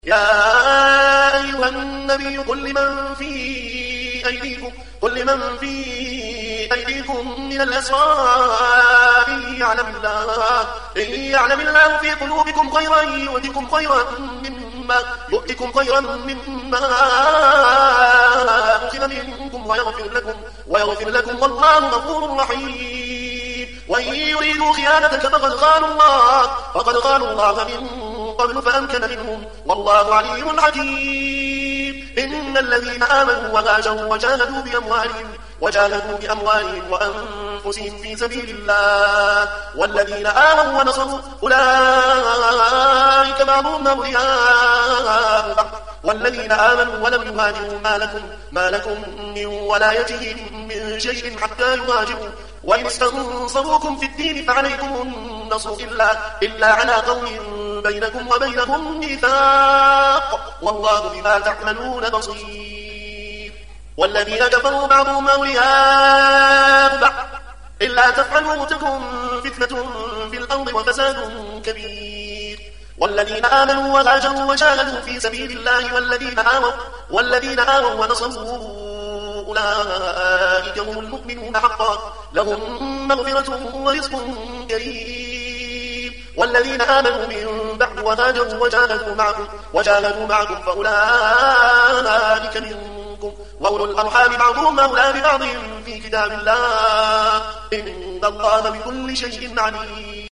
يا أيها النبي قل لمن في أيديكم من الأسرى إن يعلم الله في قلوبكم خيرا يؤتكم خيرا مما أخذ منكم ويغفر لكم والله غفور رحيم. وإن يريدوا خيانتك فقد خانوا الله من قبل فأمكن منهم والله عليم حكيم. إن الذين آمنوا وهاجروا وجاهدوا بأموالهم وأنفسهم في سبيل الله والذين آمنوا ونصروا أولئك بعضهم أولياء بعض والذين آمنوا ولم يهاجروا ما لكم من ولايتهم من شيء حتى يهاجروا وإن استنصروكم في الدين فعليكم النصر إلا على قوم بينكم وبينهم ميثاق والله بما تعملون بصير. والذين كفروا بعضهم أولياء بعض إلا تفعلوا تكن فتنة في الأرض وفساد كبير. والذين آمنوا وهاجروا وجاهدوا في سبيل الله والذين آووا ونصروا أولئك هم المؤمنون حقا لهم مغفرة ورزق كريم. والذين آمنوا من بعد وهاجروا وجاهدوا معكم فأولئك منكم وأولو الأرحام بعضهم أولى ببعض في كتاب الله إن الله بكل شيء عليم.